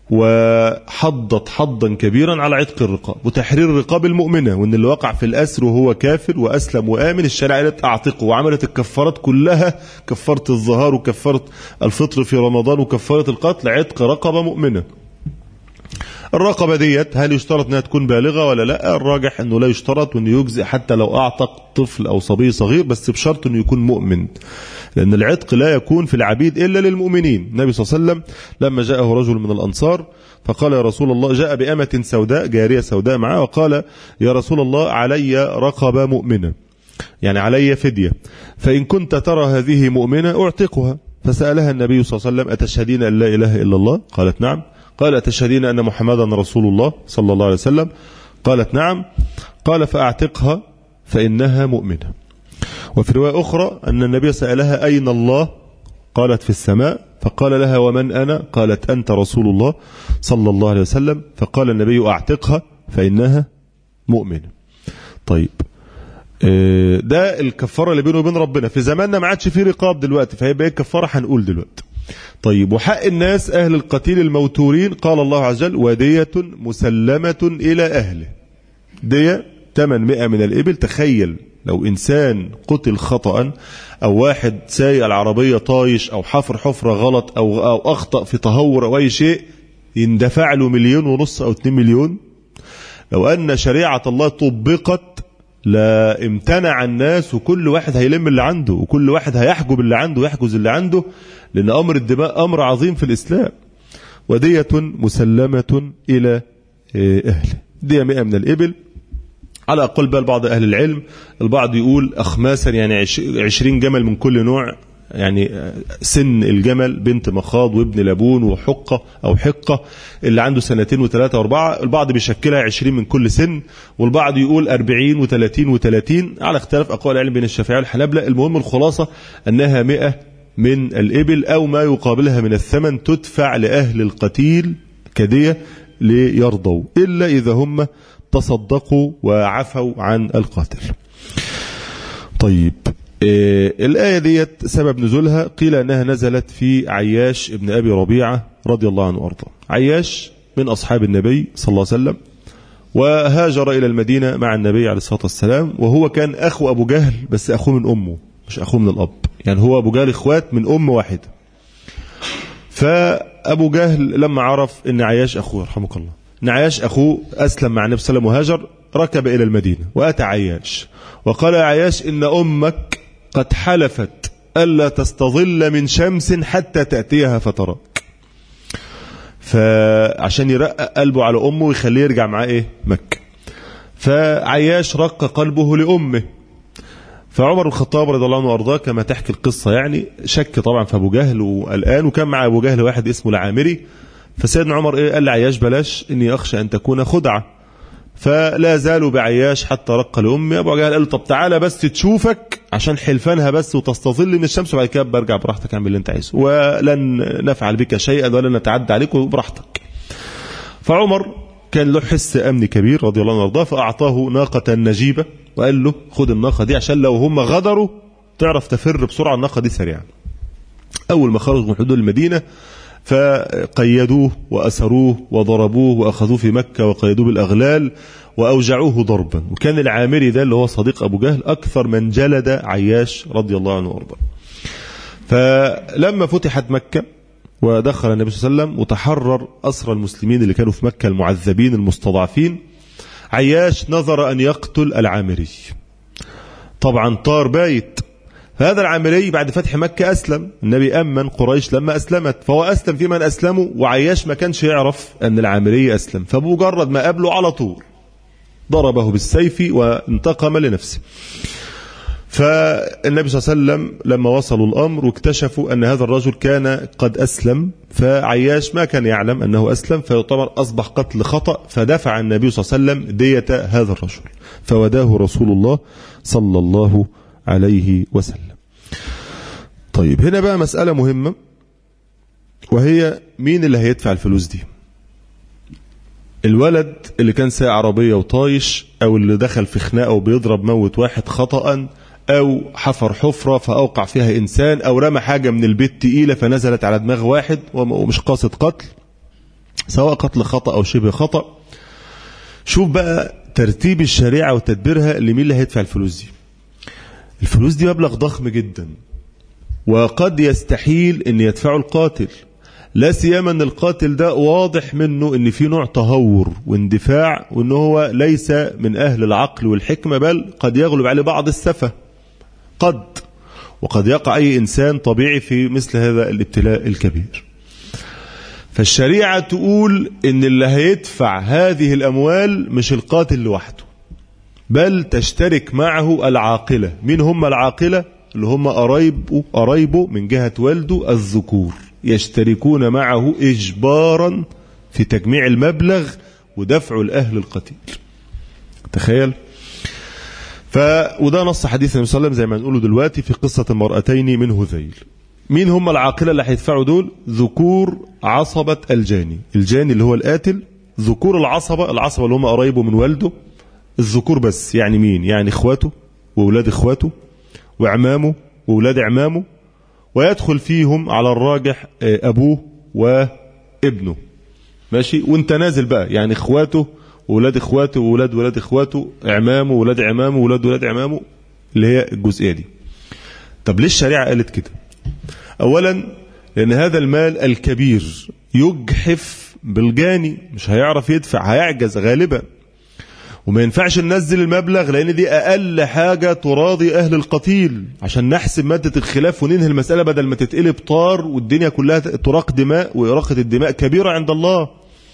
وحضت حضا كبيرا على عتق الرقاب وتحرير الرقاب المؤمنة، وان اللي وقع في الأسر وهو كافر وأسلم وآمن الشريعة قالت أعتقه، وعملت الكفارات كلها، كفارة الظهار وكفارة الفطر في رمضان وكفارة القتل، عتق رقبة مؤمنة. الرقبة ديت هل يشترط انها تكون بالغة ولا لا؟ الراجح انه لا يشترط، وانه يجزئ حتى لو اعتق طفل او صبي صغير، بس بشرط انه يكون مؤمن، لان العتق لا يكون في العبيد الا للمؤمنين. النبي صلى الله عليه وسلم لما جاءه رجل من الانصار فقال: يا رسول الله، جاء بأمة سوداء، جارية سوداء معه، وقال: يا رسول الله، علي رقبة مؤمنة، يعني علي فدية، فإن كنت ترى هذه مؤمنة أعتقها. فسألها النبي صلى الله عليه وسلم: أتشهدين أن لا إله إلا الله؟ قالت: نعم. قال: أتشهدين أن محمدا رسول الله صلى الله عليه وسلم؟ قالت: نعم. قال: فأعتقها فإنها مؤمنة. وفي رواية أخرى أن النبي سألها: أين الله؟ قالت: في السماء. فقال لها: ومن أنا؟ قالت: أنت رسول الله صلى الله عليه وسلم. فقال النبي: أعتقها فإنها مؤمنة. طيب ده الكفارة اللي بينه وبين ربنا. في زماننا ما عادش فيه رقاب دلوقتي، فهيبقى ايه الكفارة؟ هنقول دلوقتي. طيب وحق الناس أهل القتيل الموتورين، قال الله عز وجل: ودية مسلمة إلى أهله، دية ثمانمائة من الإبل. تخيل لو إنسان قتل خطأ، أو واحد سايق العربية طايش، أو حفر حفرة غلط، أو, أو أخطأ في تهور أو أي شيء، يندفع له مليون ونص أو اتنين مليون. لو أن شريعة الله طبقت لا امتنع الناس، وكل واحد هيلم اللي عنده، وكل واحد هيحجب اللي عنده ويحجز اللي عنده، لأن أمر الدماء أمر عظيم في الإسلام. ودية مسلمة إلى أهله، دية مئة من الإبل. على أقل بال بعض أهل العلم، البعض يقول أخماسا، يعني عشرين جمل من كل نوع، يعني سن الجمل بنت مخاض وابن لبون وحقة أو حقة، اللي عنده سنتين وثلاثة واربعة. البعض بيشكلها عشرين من كل سن، والبعض يقول أربعين وثلاثين وثلاثين، على اختلاف أقوال العلم بين الشافعية والحنابلة. المهم الخلاصة أنها مئة من الإبل أو ما يقابلها من الثمن، تدفع لأهل القتيل كدية ليرضوا، إلا إذا هم تصدقوا وعفوا عن القاتل. طيب إيه الآية ديت سبب نزولها؟ قيل أنها نزلت في عياش ابن أبي ربيعة رضي الله عنه وأرضاه. عياش من أصحاب النبي صلى الله عليه وسلم، وهاجر إلى المدينة مع النبي عليه الصلاة والسلام، وهو كان أخو أبو جهل، بس أخوه من أمه مش أخوه من الأب، يعني هو أبو جهل إخوات من أم واحدة. فأبو جهل لما عرف أن عياش أخوه، رحمك الله، أن عياش أخوه أسلم مع النبي صلى الله عليه وسلم وهاجر، ركب إلى المدينة وأتى عياش وقال: يا عياش، إن أمك قد حلفت ألا تستظل من شمس حتى تأتيها فتراك. فعشان يرقق قلبه على أمه ويخليه يرجع معاه إيه؟ مكة. فعياش رق قلبه لأمه. فعمر الخطاب رضي الله عنه وأرضاه كما تحكي القصة، يعني شك طبعا في أبو جهل وقلقان، وكان مع أبو جهل واحد اسمه العامري. فسيدنا عمر إيه؟ قال لعياش: بلاش، إني أخشى أن تكون خدعة. فلا زالوا بعياش حتى رق لأمي. أبو جهل قال: طب تعالى بس تشوفك عشان حلفانها بس وتستظل من الشمس، وبعد كده برجع براحتك، اعمل اللي انت عايزه، ولن نفعل بك شيئا ولن نتعدى عليك، وبراحتك. فعمر كان له حس أمني كبير رضي الله عنه وارضاه، فأعطاه ناقة نجيبة وقال له خد الناقة دي عشان لو هم غدروا تعرف تفر بسرعة، الناقة دي سريعة. أول ما خرجوا من حدود المدينة فقيدوه وأسروه وضربوه وأخذوه في مكة وقيدوه بالأغلال وأوجعوه ضربا. وكان العامري ده اللي هو صديق أبو جهل أكثر من جلد عياش رضي الله عنه وارضاه. فلما فتحت مكة ودخل النبي صلى الله عليه وسلم وتحرر أسرى المسلمين اللي كانوا في مكة المعذبين المستضعفين، عياش نظر أن يقتل العامري. طبعا طار بايت. هذا العامري بعد فتح مكة أسلم، النبي أمن قريش لما أسلمت، فهو أسلم في من أسلموا، وعياش ما كانش يعرف أن العامري أسلم، فبمجرد ما قابله على طول ضربه بالسيف وانتقم لنفسه. فالنبي صلى الله عليه وسلم لما وصلوا الأمر واكتشفوا أن هذا الرجل كان قد أسلم، فعياش ما كان يعلم أنه أسلم، فيعتبر أصبح قتل خطأ، فدفع النبي صلى الله عليه وسلم دية هذا الرجل، فوداه رسول الله صلى الله عليه وسلم. طيب هنا بقى مسألة مهمة، وهي مين اللي هيدفع الفلوس دي؟ الولد اللي كان سايق عربية وطايش، أو اللي دخل في خناقة وبيضرب موت واحد خطأ، أو حفر حفرة فأوقع فيها إنسان، أو رمى حاجة من البيت تقيلة فنزلت على دماغ واحد ومش قاصد قتل، سواء قتل خطأ أو شبه خطأ. شوف بقى ترتيب الشريعة وتدبيرها لمين اللي هيدفع الفلوس دي. الفلوس دي مبلغ ضخم جدا، وقد يستحيل أن يدفعه القاتل، لا سيما أن القاتل ده واضح منه أن في نوع تهور واندفاع، وأنه هو ليس من أهل العقل والحكمة، بل قد يغلب عليه بعض السفة، قد وقد يقع أي إنسان طبيعي في مثل هذا الابتلاء الكبير. فالشريعة تقول أن اللي هيدفع هذه الأموال مش القاتل لوحده، بل تشترك معه العاقلة. مين هم العاقلة؟ اللي هم قرايبه قرايبه من جهة والده الذكور، يشتركون معه إجبارا في تجميع المبلغ ودفعه لأهل القتيل. تخيل. ف وده نص حديث النبي صلى الله عليه وسلم زي ما نقوله دلوقتي في قصة المرأتين من هذيل. مين هم العاقلة اللي هيدفعوا دول؟ ذكور عصبة الجاني، الجاني اللي هو القاتل، ذكور العصبة، العصبة اللي هم قرايبه من والده، الذكور بس. يعني مين؟ يعني اخواته واولاد اخواته وعمامه واولاد عمامه، ويدخل فيهم على الراجح ابوه وابنه، ماشي، وانت نازل بقى يعني اخواته واولاد اخواته واولاد ولاد اخواته، عمامه واولاد عمامه واولاد ولاد عمامه، اللي هي الجزئيه دي. طب ليه الشريعه قالت كده؟ اولا لان هذا المال الكبير يجحف بالجاني، مش هيعرف يدفع، هيعجز غالبا، وما ينفعش ننزل المبلغ لأن دي أقل حاجة تراضي أهل القتيل، عشان نحسب مادة الخلاف وننهي المسألة بدل ما تتقلب طار والدنيا كلها تراق دماء، وإراقة الدماء كبيرة عند الله.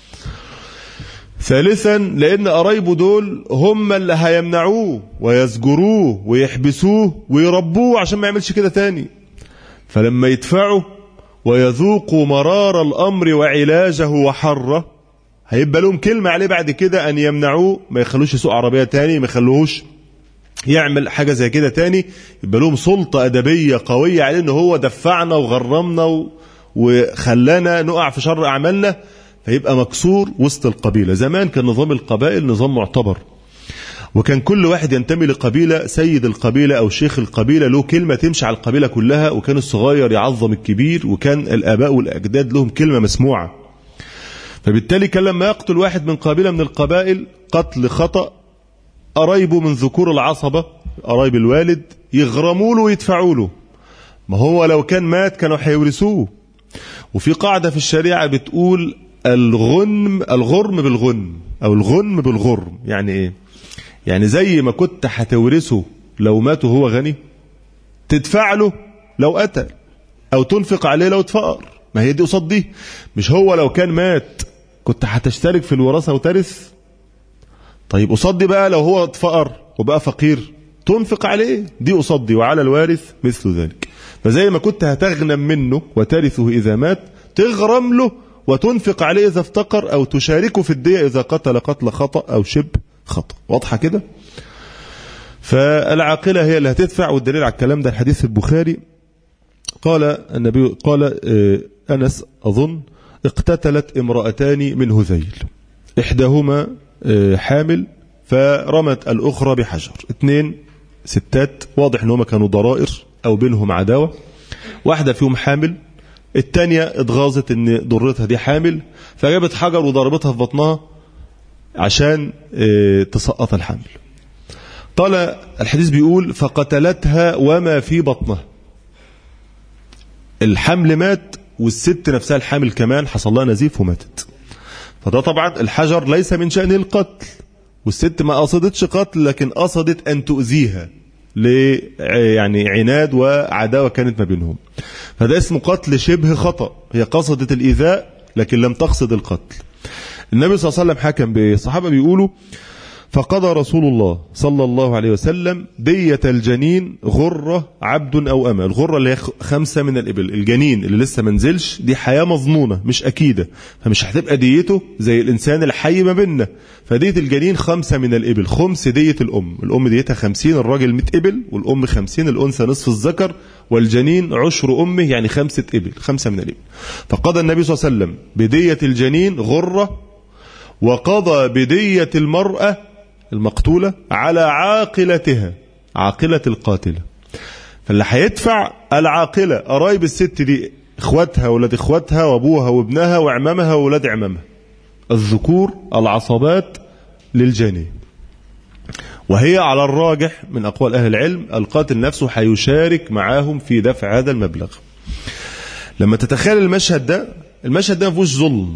ثالثا لأن قرايبه دول هم اللي هيمنعوه ويزجروه ويحبسوه ويربوه عشان ما يعملش كده تاني، فلما يدفعوا ويذوقوا مرار الأمر وعلاجه وحره هيبقى لهم كلمة عليه بعد كده أن يمنعوه، ما يخلوش يسوق عربية تاني، ما يخلوهوش يعمل حاجة زي كده تاني، يبقى لهم سلطة أدبية قوية عليه إنه هو دفعنا وغرمنا و... وخلانا نقع في شر أعمالنا، فيبقى مكسور وسط القبيلة. زمان كان نظام القبائل نظام معتبر، وكان كل واحد ينتمي لقبيلة، سيد القبيلة أو شيخ القبيلة له كلمة تمشي على القبيلة كلها، وكان الصغير يعظم الكبير، وكان الآباء والأجداد لهم كلمة مسموعة. فبالتالي كان لما يقتل واحد من قبيلة من القبائل قتل خطأ، قرايبه من ذكور العصبة قرايب الوالد يغرموا له ويدفعوا له، ما هو لو كان مات كانوا هيورثوه. وفي قاعدة في الشريعة بتقول الغنم الغرم بالغنم أو الغنم بالغرم. يعني إيه؟ يعني زي ما كنت هتورثه لو مات وهو غني، تدفع له لو قتل، أو تنفق عليه لو اتفقر. ما هي دي قصاد دي. مش هو لو كان مات كنت هتشترك في الوراثة وترث؟ طيب قصاد دي بقى لو هو اتفقر وبقى فقير تنفق عليه، دي قصاد دي، وعلى الوارث مثل ذلك. فزي ما كنت هتغنم منه وترثه إذا مات، تغرم له وتنفق عليه إذا افتقر، أو تشاركه في الدية إذا قتل قتل خطأ أو شبه خطأ. واضحة كده؟ فالعاقلة هي اللي هتدفع، والدليل على الكلام ده الحديث البخاري. قال النبي قال أنس أظن اقتتلت امرأتان من هذيل، إحداهما حامل فرمت الأخرى بحجر. اثنين ستات واضح أنهم كانوا ضرائر أو بينهم عداوة، واحدة فيهم حامل، الثانية اتغاظت أن ضرتها دي حامل فجابت حجر وضربتها في بطنها عشان تسقط الحمل. طال الحديث بيقول فقتلتها وما في بطنها، الحمل مات والست نفسها الحامل كمان حصل لها نزيف وماتت. فده طبعا الحجر ليس من شأن القتل، والست ما قصدتش قتل لكن قصدت أن تؤذيها ل يعني عناد وعداوة كانت ما بينهم، فده اسمه قتل شبه خطأ، هي قصدت الإيذاء لكن لم تقصد القتل. النبي صلى الله عليه وسلم حكم بالصحابة بيقولوا فقضى رسول الله صلى الله عليه وسلم دية الجنين غرة عبد أو أمة. الغرة اللي هي خمسة من الإبل، الجنين اللي لسه منزلش دي حياة مظنونة مش أكيدة، فمش هتبقى ديته زي الإنسان الحي ما بيننا، فدية الجنين خمسة من الإبل، خمس دية الأم، الأم ديتها خمسين، الراجل مئة إبل، والأم خمسين، الأنثى نصف الذكر، والجنين عشر أمه يعني خمسة إبل، خمسة من الإبل. فقضى النبي صلى الله عليه وسلم بدية الجنين غرة، وقضى بدية المرأة المقتولة على عاقلتها، عاقلة القاتلة. فاللي هيدفع العاقلة، قرايب الست دي، اخواتها وولاد اخواتها وابوها وابنها وعمامها وولاد عمامها، الذكور العصبات للجاني. وهي على الراجح من أقوال أهل العلم القاتل نفسه هيشارك معاهم في دفع هذا المبلغ. لما تتخيل المشهد ده، المشهد ده ما فيهوش ظلم،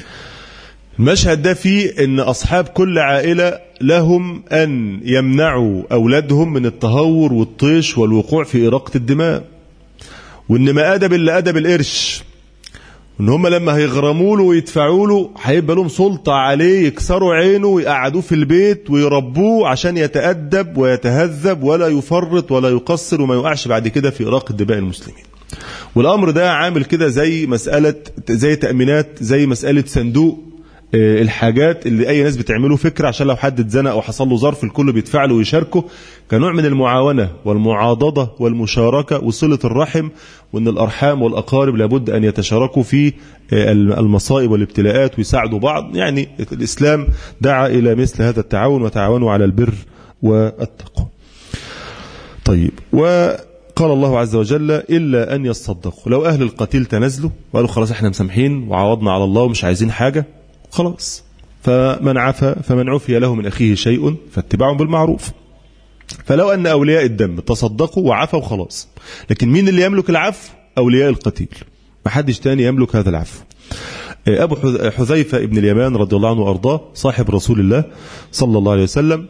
المشهد ده فيه ان اصحاب كل عائلة لهم ان يمنعوا اولادهم من التهور والطيش والوقوع في اراقة الدماء، وان ما ادب الا ادب القرش، ان هم لما هيغرموا له ويدفعوا له هيبقى لهم سلطة عليه، يكسروا عينه ويقعدوه في البيت ويربوه عشان يتأدب ويتهذب ولا يفرط ولا يقصر وما يقعش بعد كده في اراقة دماء المسلمين. والامر ده عامل كده زي مسألة، زي تأمينات، زي مسألة صندوق الحاجات اللي اي ناس بتعمله فكرة عشان لو حد اتزنق او حصل له ظرف الكل بيدفع له ويشاركه، كنوع من المعاونة والمعاضدة والمشاركة وصلة الرحم، وان الارحام والاقارب لابد ان يتشاركوا في المصائب والابتلاءات ويساعدوا بعض. يعني الاسلام دعا الى مثل هذا التعاون، وتعاونوا على البر والتقوى. طيب، وقال الله عز وجل إلا أن يصدقوا. لو أهل القتيل تنازلوا وقالوا خلاص احنا مسامحين وعوضنا على الله ومش عايزين حاجة، خلاص، فمن عفا فمن عفي له من أخيه شيء فاتباع بالمعروف. فلو أن أولياء الدم تصدقوا وعفوا خلاص، لكن مين اللي يملك العفو؟ أولياء القتيل، محدش تاني يملك هذا العفو. أبو حذيفة ابن اليمان رضي الله عنه وأرضاه صاحب رسول الله صلى الله عليه وسلم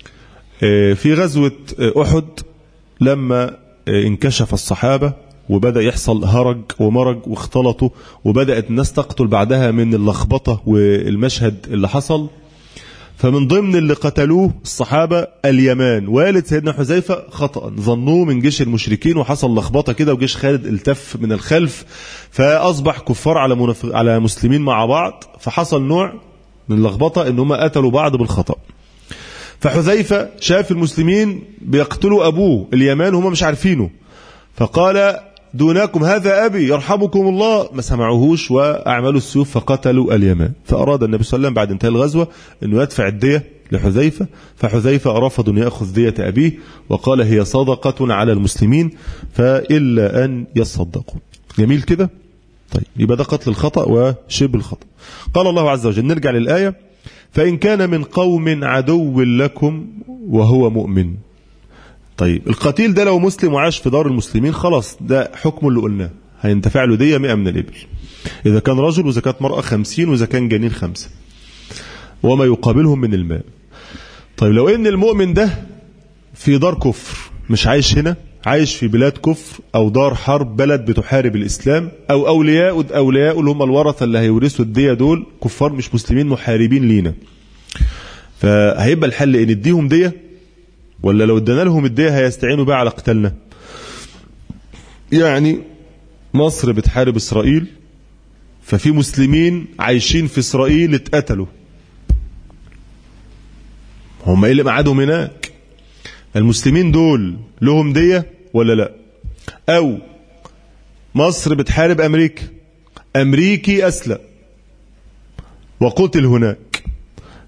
في غزوة أحد، لما انكشف الصحابة وبدأ يحصل هرج ومرج واختلطوا وبدأت الناس تقتل بعدها من اللخبطة والمشهد اللي حصل، فمن ضمن اللي قتلوه الصحابة اليمان والد سيدنا حذيفة خطأ، ظنوه من جيش المشركين وحصل لخبطة كده وجيش خالد التف من الخلف، فأصبح كفار على منف... على مسلمين مع بعض، فحصل نوع من اللخبطة ان هم قتلوا بعض بالخطأ. فحذيفة شاف المسلمين بيقتلوا أبوه اليمان وهم مش عارفينه، فقال دونكم هذا أبي يرحمكم الله، ما سمعوهوش وأعملوا السيوف فقتلوا اليمان. فأراد النبي صلى الله عليه وسلم بعد انتهاء الغزوة أنه يدفع الدية لحذيفة، فحذيفة رفض أن يأخذ دية أبيه وقال هي صدقة على المسلمين فإلا أن يصدقوا. جميل كده؟ طيب، يبقى ده قتل الخطأ وشبه الخطأ. قال الله عز وجل، نرجع للآية، فإن كان من قوم عدو لكم وهو مؤمن. طيب، القتيل ده لو مسلم وعاش في دار المسلمين خلاص ده حكمه اللي قلناه، هينتفع له دية مئة من الإبل، إذا كان رجل، وإذا كانت مرأة خمسين، وإذا كان جنين خمسة، وما يقابلهم من المال. طيب، لو إن المؤمن ده في دار كفر، مش عايش هنا، عايش في بلاد كفر أو دار حرب، بلد بتحارب الإسلام، أو أولياء أولياء اللي هم الورثة اللي هيورثوا الدية دول كفار مش مسلمين محاربين لينا، فهيبقى الحل إن نديهم دية، ولا لو ادينا لهم الدية هيستعينوا بها على قتالنا؟ يعني مصر بتحارب إسرائيل، ففي مسلمين عايشين في إسرائيل اتقتلوا، هم ايه اللي معادهم هناك؟ المسلمين دول لهم دية ولا لا؟ او مصر بتحارب امريكا، امريكي اسلم وقتل هناك،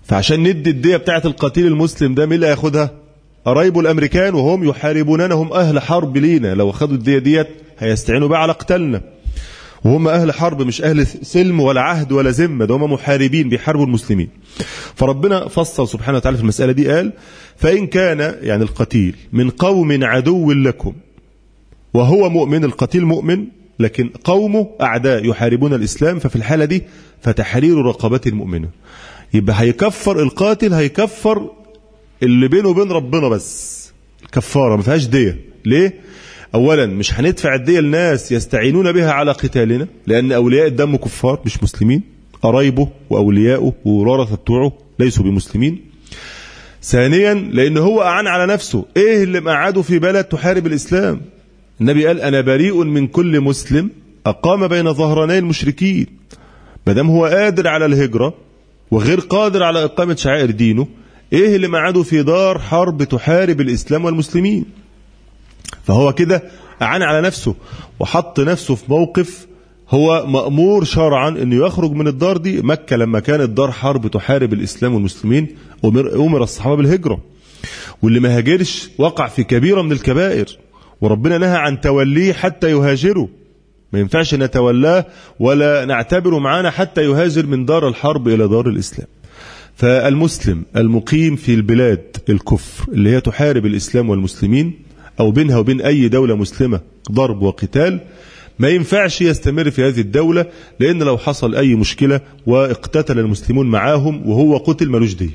فعشان ندي الدية بتاعت القتيل المسلم ده مين اللي هياخدها؟ قرايبه الامريكان، وهم يحاربوننا، هم اهل حرب لينا، لو اخذوا الدية ديت هيستعينوا بها على قتالنا، وهم اهل حرب مش اهل سلم ولا عهد ولا ذمه، ده هم محاربين بيحاربوا المسلمين. فربنا فصل سبحانه وتعالى في المسألة دي، قال فإن كان يعني القتيل من قوم عدو لكم وهو مؤمن، القتيل مؤمن لكن قومه أعداء يحاربون الإسلام، ففي الحالة دي فتحرير رقبة المؤمنة. يبقى هيكفر القاتل، هيكفر اللي بينه وبين ربنا بس، الكفارة ما فيهاش دية. ليه؟ أولا مش هندفع الدية لناس يستعينون بها على قتالنا، لأن أولياء الدم كفار مش مسلمين، قرايبه وأولياؤه وورثة بتوعه ليسوا بمسلمين. ثانيا لأن هو أعان على نفسه، إيه اللي مقعده في بلد تحارب الإسلام؟ النبي قال أنا بريء من كل مسلم أقام بين ظهراني المشركين. مادام هو قادر على الهجرة وغير قادر على إقامة شعائر دينه، إيه اللي مقعده في دار حرب تحارب الإسلام والمسلمين؟ فهو كده أعان على نفسه وحط نفسه في موقف هو مأمور شرعا أنه يخرج من الدار دي. مكة لما كانت دار حرب تحارب الإسلام والمسلمين أمر الصحابة بالهجرة، واللي ما هاجرش وقع في كبيرة من الكبائر، وربنا نهى عن توليه حتى يهاجروا، ما ينفعش نتولاه ولا نعتبره معانا حتى يهاجر من دار الحرب إلى دار الإسلام. فالمسلم المقيم في البلاد الكفر اللي هي تحارب الإسلام والمسلمين، أو بينها وبين أي دولة مسلمة ضرب وقتال، ما ينفعش يستمر في هذه الدولة، لأن لو حصل أي مشكلة واقتتل المسلمون معاهم وهو قتل ملوش دية.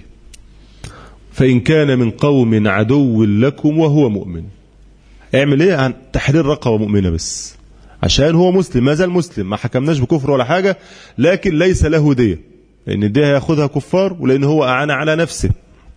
فإن كان من قوم عدو لكم وهو مؤمن، اعمل ايه؟ عن تحرير رقبة مؤمنة بس، عشان هو مسلم، ما زال مسلم، ما حكمناش بكفر ولا حاجة، لكن ليس له دية، لأن الدية يأخذها كفار، ولأن هو أعان على نفسه.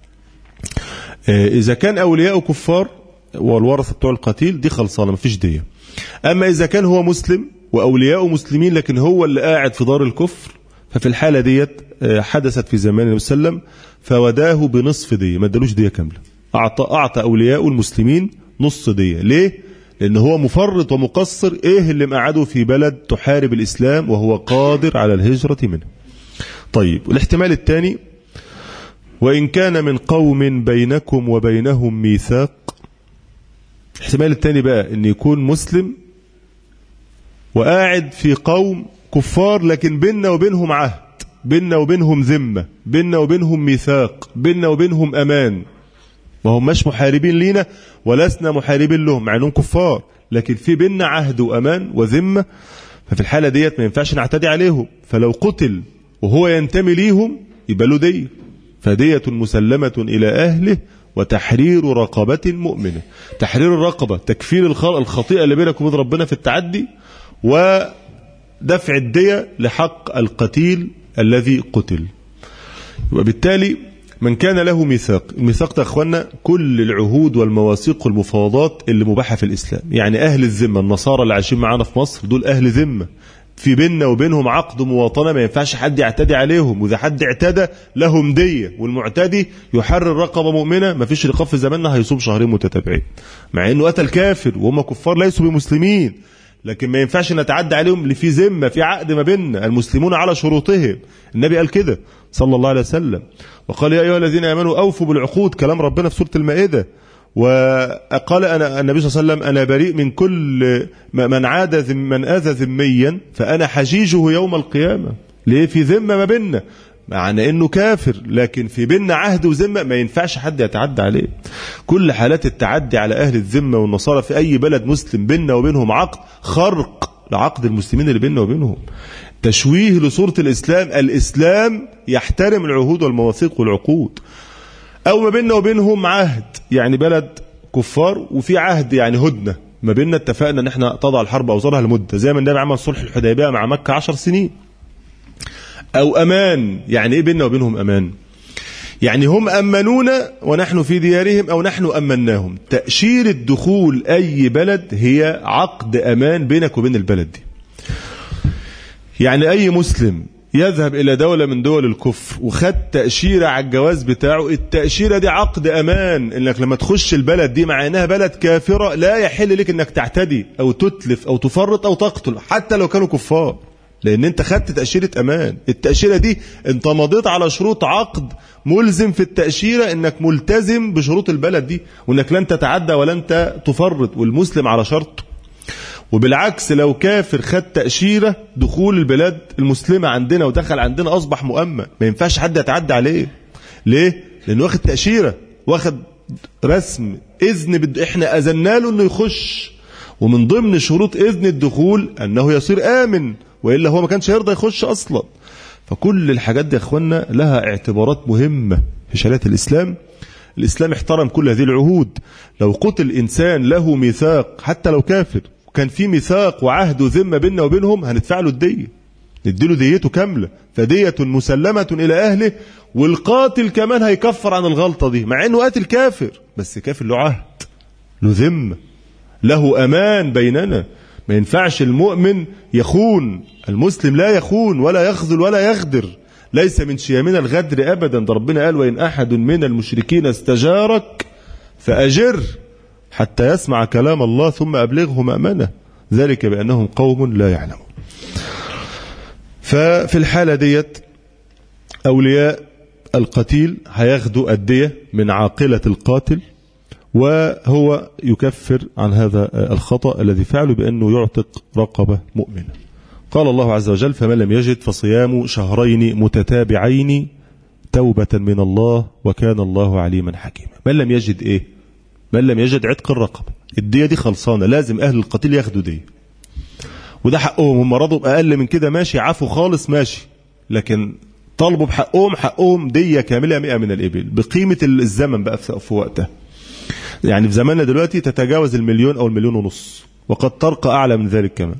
إذا كان أولياء كفار والورثة بتوع القتيل دي خلصانة مفيش دية. أما إذا كان هو مسلم وأولياءه مسلمين لكن هو اللي قاعد في دار الكفر، ففي الحالة ديت حدثت في زمان النبي صلى الله عليه وسلم، فوداه بنصف دية، ما ادالوش دية كاملة، أعطى أعطى أولياء المسلمين نص دية. ليه؟ لأن هو مفرط ومقصر، إيه اللي مقعده في بلد تحارب الإسلام وهو قادر على الهجرة منه. طيب، والاحتمال الثاني وإن كان من قوم بينكم وبينهم ميثاق. الاحتمال الثاني بقى ان يكون مسلم وقاعد في قوم كفار، لكن بيننا وبينهم عهد، بيننا وبينهم ذمة، بيننا وبينهم ميثاق، بيننا وبينهم امان، ما هم مش محاربين لينا ولسنا محاربين لهم مع انهم كفار، لكن في بيننا عهد وامان وذمة. ففي الحالة ديت ما ينفعش نعتدي عليهم، فلو قتل وهو ينتمي ليهم يبقى له دية، فدية مسلمة إلى أهله وتحرير رقبة مؤمنة. تحرير الرقبة تكفير الخطيئة اللي بينك وبين ربنا في التعدي، ودفع الدية لحق القتيل الذي قتل. وبالتالي من كان له ميثاق، الميثاق ده أخوانا كل العهود والمواثيق والمفاوضات اللي مباحة في الإسلام، يعني أهل الذمة النصارى اللي عايشين معانا في مصر دول أهل ذمة، في بيننا وبينهم عقد مواطنة، ما ينفعش حد يعتدي عليهم، وإذا حد اعتدى لهم دية، والمعتدي يحرر رقبة مؤمنة. ما فيش رقاب في زماننا هيصوم شهرين متتابعين مع انه قتل كافر وهم كفار ليسوا بمسلمين، لكن ما ينفعش نتعدى عليهم اللي في ذمة، في عقد ما بيننا، المسلمون على شروطهم. النبي قال كده صلى الله عليه وسلم، وقال يا أيها الذين آمنوا أوفوا بالعقود، كلام ربنا في سورة المائدة. وقال أنا النبي صلى الله عليه وسلم أنا بريء من كل من عاد من آذى ذميا فأنا حجيجه يوم القيامة. ليه؟ في ذمة ما بيننا، معنى انه كافر لكن في بيننا عهد وذمة، ما ينفعش حد يتعدى عليه. كل حالات التعدي على أهل الذمة والنصارى في أي بلد مسلم بيننا وبينهم عقد، خرق لعقد المسلمين اللي بيننا وبينهم، تشويه لصورة الإسلام. الإسلام يحترم العهود والمواثيق والعقود. أو ما بيننا وبينهم عهد، يعني بلد كفار وفي عهد يعني هدنة ما بيننا، اتفقنا ان احنا تضع الحرب أوزارها لمدة، زي ما النبي عمل صلح الحديبية مع مكة عشر سنين. أو أمان، يعني إيه بيننا وبينهم أمان؟ يعني هم أمنونا ونحن في ديارهم أو نحن أمناهم. تأشيرة دخول أي بلد هي عقد أمان بينك وبين البلد دي. يعني أي مسلم يذهب إلى دولة من دول الكفر وخد تأشيرة على الجواز بتاعه، التأشيرة دي عقد أمان، إنك لما تخش البلد دي مع إنها بلد كافرة لا يحل لك إنك تعتدي أو تتلف أو تفرط أو تقتل حتى لو كانوا كفار. لان انت خدت تأشيرة امان. التأشيرة دي انت مضيت على شروط عقد ملزم في التأشيرة انك ملتزم بشروط البلد دي، وانك لن تتعدى ولن تفرط، والمسلم على شرطه. وبالعكس لو كافر خد تأشيرة دخول البلاد المسلمة عندنا ودخل عندنا اصبح مؤمن، ما ينفعش حد يتعدى عليه. ليه؟ لانه واخد تأشيرة، واخد رسم اذن بد... احنا اذنا له انه يخش، ومن ضمن شروط اذن الدخول انه يصير امن، وإلا هو ما كانش هيرضى يخش أصلا. فكل الحاجات دي يا أخوانا لها اعتبارات مهمة في شريعة الإسلام. الإسلام احترم كل هذه العهود. لو قتل إنسان له ميثاق حتى لو كافر، وكان في ميثاق وعهد وذمة بيننا وبينهم، هندفع له الدية، نديله ديته كاملة، فدية مسلمة إلى أهله. والقاتل كمان هيكفر عن الغلطة دي، مع أنه قاتل كافر، بس كافر له عهد، له ذمة، له أمان بيننا. ما ينفعش المؤمن يخون، المسلم لا يخون ولا يخذل ولا يغدر، ليس من شيامنا الغدر أبدا. ده ربنا قال: وإن أحد من المشركين استجارك فأجر حتى يسمع كلام الله ثم أبلغه مأمنه، ذلك بأنهم قوم لا يعلمون. ففي الحالة ديت أولياء القتيل هياخدوا الدية من عاقلة القاتل، وهو يكفر عن هذا الخطأ الذي فعله بأنه يعتق رقبة مؤمنة. قال الله عز وجل: فمن لم يجد فصيام شهرين متتابعين توبة من الله وكان الله عليما حكيما. من لم يجد ايه؟ من لم يجد عتق الرقبة. الدية دي خلصانة، لازم أهل القتيل ياخدوا دية، وده حقهم. هم رضوا بأقل من كده ماشي، عفوا خالص ماشي، لكن طلبوا بحقهم حقهم دية كاملة مئة من الإبل بقيمة الزمن بقى في وقتها. يعني في زماننا دلوقتي تتجاوز المليون أو المليون ونص، وقد ترقى أعلى من ذلك كمان.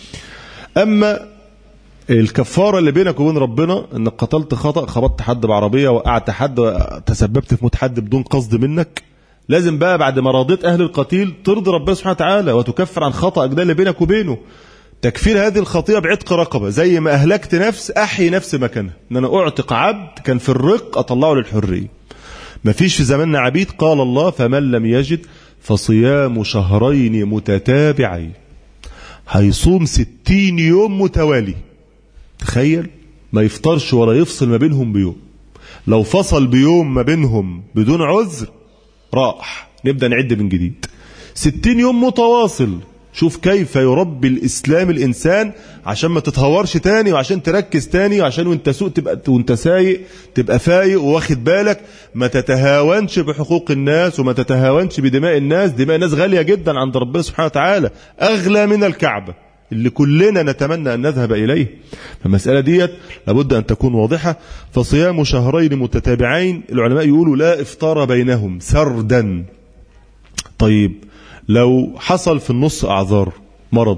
أما الكفارة اللي بينك وبين ربنا، انك قتلت خطأ، خبطت حد بعربية، وقعت حد، تسببت في موت حد بدون قصد منك، لازم بقى بعد ما راضيت أهل القتيل ترضي ربنا سبحانه وتعالى وتكفر عن خطأ ده اللي بينك وبينه. تكفير هذه الخطيئة بعتق رقبة، زي ما أهلكت نفس أحيي نفس مكانها، ان انا اعتق عبد كان في الرق اطلعه للحرية. ما فيش في زماننا عبيد. قال الله: فمن لم يجد فصيام شهرين متتابعين. هيصوم ستين يوم متوالي. تخيل، ما يفطرش ولا يفصل ما بينهم بيوم. لو فصل بيوم ما بينهم بدون عذر راح، نبدأ نعد من جديد. ستين يوم متواصل. شوف كيف يربي الإسلام الإنسان عشان ما تتهورش تاني، وعشان تركز تاني، وعشان وانت سوق تبقى وانت سايق تبقى فايق وواخد بالك، ما تتهاونش بحقوق الناس، وما تتهاونش بدماء الناس. دماء الناس غالية جدا عند ربنا سبحانه وتعالى، أغلى من الكعبة اللي كلنا نتمنى أن نذهب إليه. فالمسألة ديت لابد أن تكون واضحة. فصيام شهرين متتابعين، العلماء يقولوا لا إفطار بينهم سردا. طيب لو حصل في النص أعذار، مرض،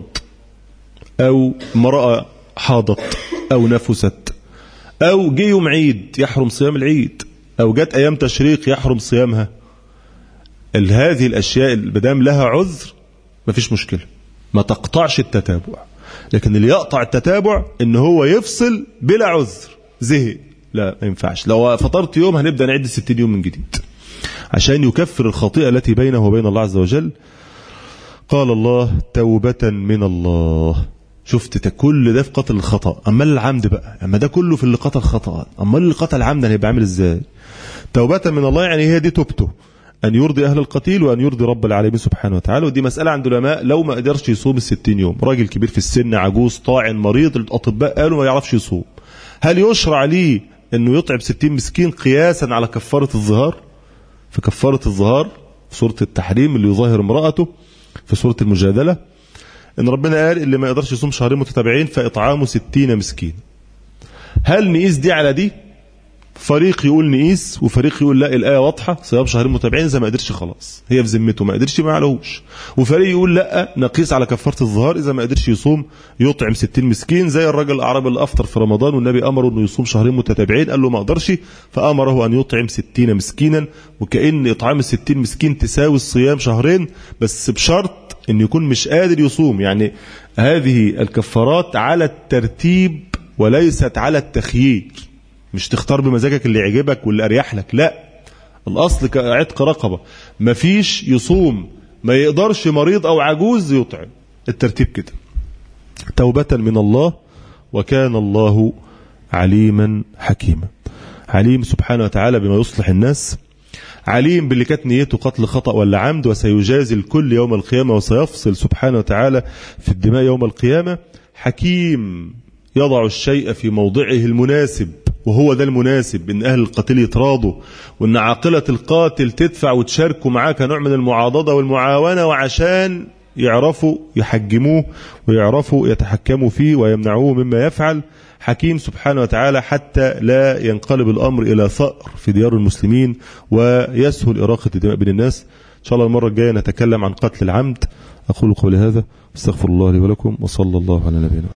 أو امرأة حاضت، أو نفست، أو جه يوم عيد يحرم صيام العيد، أو جت أيام تشريق يحرم صيامها، هذه الأشياء بدام لها عذر مفيش مشكلة، ما تقطعش التتابع. لكن اللي يقطع التتابع إن هو يفصل بلا عذر، زهق، لا ما ينفعش. لو فطرت يوم هنبدأ نعد ستين يوم من جديد عشان يكفر الخطيئة التي بينه وبين الله عز وجل. قال الله: توبة من الله. شفت كل ده في قتل الخطأ، أما العمد بقى، أما ده كله في اللي قتل خطأ، أما اللي قتل عمدا هيبقى عامل إزاي؟ توبة من الله يعني هي دي توبته، أن يرضي أهل القتيل وأن يرضي رب العالمين سبحانه وتعالى. ودي مسألة عند العلماء، لو ما قدرش يصوم الستين يوم، راجل كبير في السن، عجوز، طاعن، مريض، الأطباء قالوا ما يعرفش يصوم، هل يشرع ليه أنه يطعم ستين مسكين قياسا على كفارة الظهار؟ في كفارة الظهار في سورة التحريم اللي يظاهر امرأته في سورة المجادلة، ان ربنا قال اللي ما يقدرش يصوم شهرين متتابعين فاطعامه ستين مسكين. هل نقيس دي على دي؟ فريق يقول نقيس، وفريق يقول لا، الآية واضحة، صيام شهرين متتابعين، إذا ما قدرش خلاص هي في ذمته، ما قدرش ما عليهوش. وفريق يقول لا، نقيس على كفارة الظهار، إذا ما قدرش يصوم يطعم ستين مسكين، زي الرجل الأعرابي اللي أفطر في رمضان والنبي أمره إنه يصوم شهرين متتابعين، قال له ما أقدرش، فأمره أن يطعم ستين مسكينا. وكأن إطعام الستين مسكين تساوي الصيام شهرين، بس بشرط إن يكون مش قادر يصوم. يعني هذه الكفارات على الترتيب وليست على التخيير، مش تختار بمزاجك اللي يعجبك واللي أريح لك، لا، الأصل كعتق رقبة، مفيش يصوم، ما يقدرش مريض أو عجوز يطعم، الترتيب كده. توبة من الله وكان الله عليما حكيما. عليم سبحانه وتعالى بما يصلح الناس، عليم باللي كانت نيته قتل خطأ ولا عمد، وسيجازي الكل يوم القيامة وسيفصل سبحانه وتعالى في الدماء يوم القيامة. حكيم يضع الشيء في موضعه المناسب، وهو ده المناسب، ان اهل القتيل يتراضوا، وان عاقلة القاتل تدفع وتشاركوا معاه كنوع من المعاضدة والمعاونة، وعشان يعرفوا يحجموه ويعرفوا يتحكموا فيه ويمنعوه مما يفعل. حكيم سبحانه وتعالى حتى لا ينقلب الأمر إلى ثأر في ديار المسلمين ويسهل إراقة الدماء بين الناس. إن شاء الله المرة الجاية نتكلم عن قتل العمد. أقول قولي هذا، استغفر الله لي ولكم، وصلى الله على نبينا.